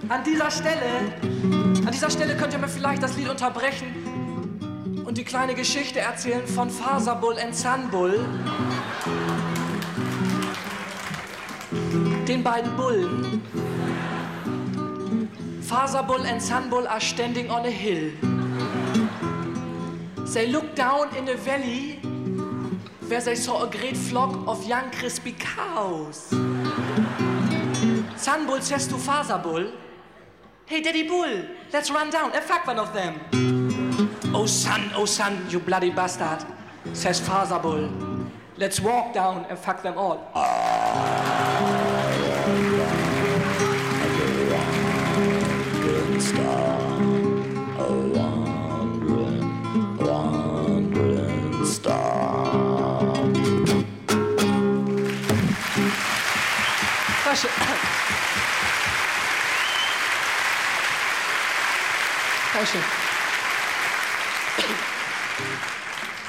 An dieser Stelle könnt ihr mir vielleicht das Lied unterbrechen und die kleine Geschichte erzählen von Fasabull and Sunbull. Den beiden Bullen. Fasabull and Sunbull are standing on a hill. They looked down in the valley where they saw a great flock of young crispy cows. Sunbull says to Fasabull, "Hey, Daddy Bull, let's run down and fuck one of them." Oh son, you bloody bastard," says Fasabull. "Let's walk down and fuck them all." Wandering star. Dankeschön. Dankeschön.